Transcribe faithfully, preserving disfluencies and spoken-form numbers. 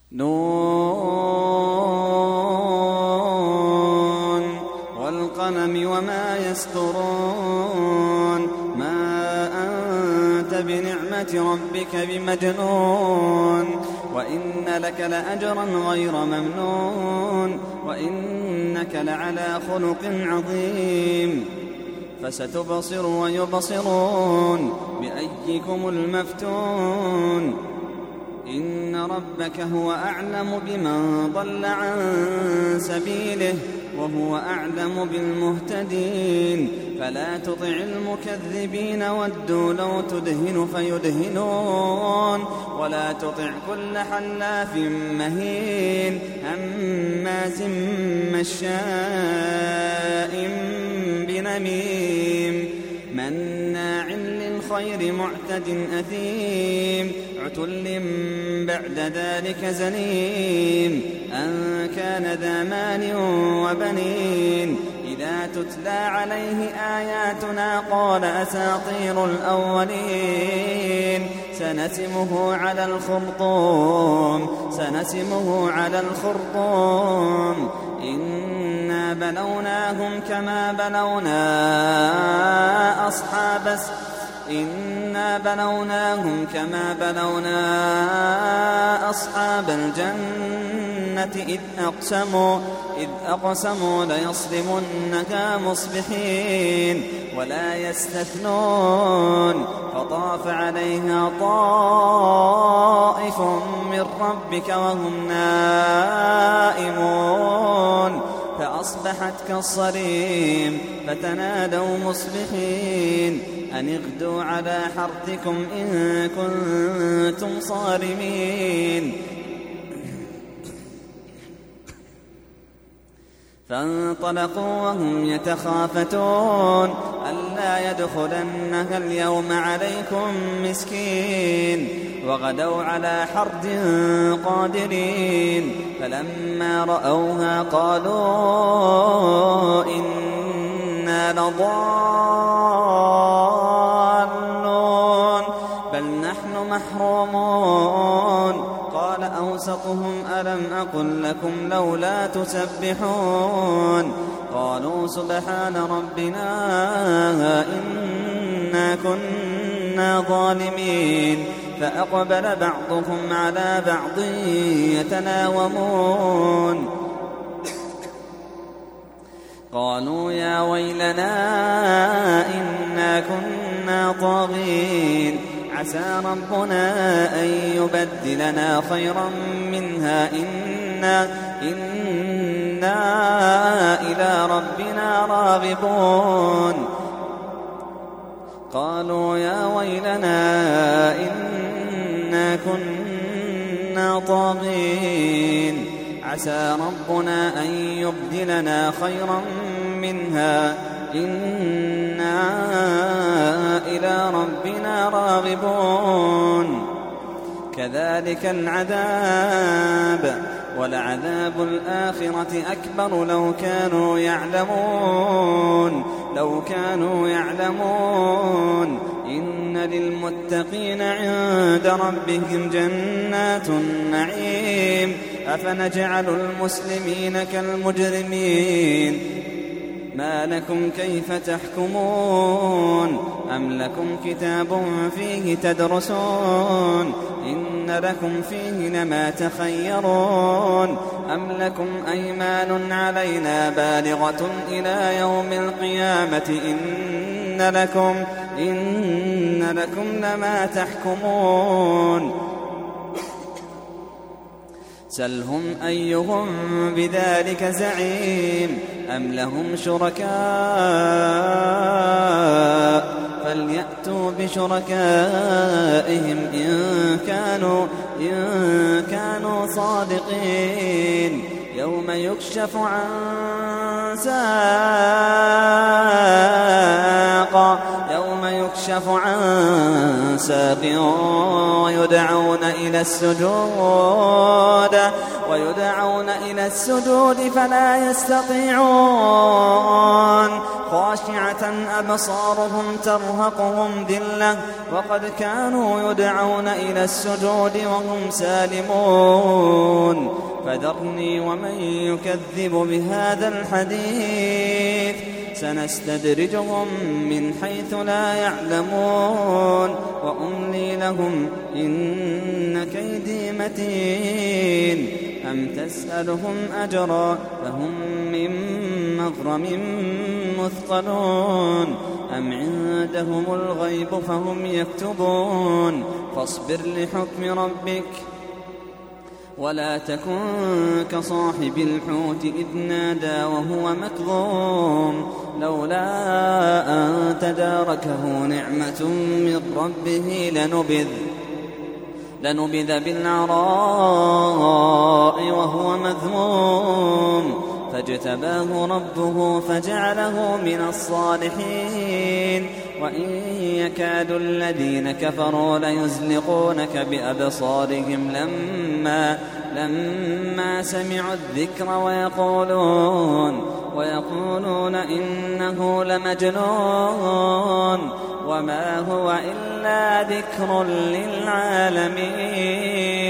نون والقلم وما يسطرون ما أنت بنعمة ربك بمجنون وإن لك لأجرا غير ممنون وإنك لعلى خلق عظيم فستبصر ويبصرون بأيكم المفتون إن ربك هو أعلم بمن ضل عن سبيله وهو أعلم بالمهتدين فلا تطع المكذبين ودوا لو تدهن فيدهنون ولا تطع كل حلاف مهين هماز مشاء بنميم مناع للخير معتد أثيم عتل بعد ذلك زنيم أن كان ذا مال وبنين إذا تتلى عليه آياتنا قال أساطير الأولين سنسمه على الخرطوم سنسمه على الخرطوم إنا بلوناهم كما بلونا أصحاب إنا بلوناهم كما بلونا أصحاب الجنة إذ أقسموا إذ أقسموا ليصرمنها مصبحين ولا يستثنون فطاف عليها طائف من ربك وهم نائمون فأصبحت كالصريم فتنادوا مصبحين أن اغدوا على حرثكم إن كنتم صارمين فانطلقوا وهم يتخافتون ألا يدخلنها اليوم عليكم مسكين وغدوا على حرد قادرين فلما رأوها قالوا إنا لضالون بل نحن محرومون قال أوسطهم ألم أقل لكم لولا تسبحون قالوا سبحان ربنا إنا كنا ظالمين فأقبل بعضهم على بعض يتلاومون قالوا يا ويلنا إنا كنا طاغين عسى ربنا أن يبدلنا خيرا منها إنا, إنا إلى ربنا راغبون قالوا يا ويلنا إنا كنا طاغين عسى ربنا أن يبدلنا خيرا منها إنا إلى ربنا راغبون كذلك العذاب ولعذاب الآخرة أكبر لو كانوا يعلمون لو كانوا يعلمون إن للمتقين عند ربهم جنات النعيم أفنجعل المسلمين كالمجرمين ما لكم كيف تحكمون أم لكم كتاب فيه تدرسون إن لكم فيه لما تخيرون أم لكم أيمان علينا بالغة إلى يوم القيامة إن لكم, إن لكم لما تحكمون سلهم أيهم بذلك زعيم أم لهم شركاء فليأتوا بشركائهم إن كانوا, إن كانوا صادقين يوم يكشف عن ساق يوم يكشف يكشف عن ساق ويدعون إلى السجود ويدعون إلى السجود فلا يستطيعون خاشعة أبصارهم ترهقهم ذلة وقد كانوا يدعون إلى السجود وهم سالمون فذرني ومن يكذب بهذا الحديث سنستدرجهم من حيث لا يعلمون وأملي لهم إن كيدي متين أم تسألهم أجرا فهم من مغرم مثقلون أم عندهم الغيب فهم يكتبون فاصبر لحكم ربك ولا تكن كصاحب الحوت إذ نادى وهو مكظوم لولا أن تداركه نعمة من ربه لنبذ لنبذ بالعراء وهو مذموم فاجتباه ربه فجعله من الصالحين وإن يكاد الذين كفروا ليزلقونك بأبصارهم لما لما سمعوا الذكر ويقولون ويقولون إنه لمجنون وما هو إلا ذكر للعالمين.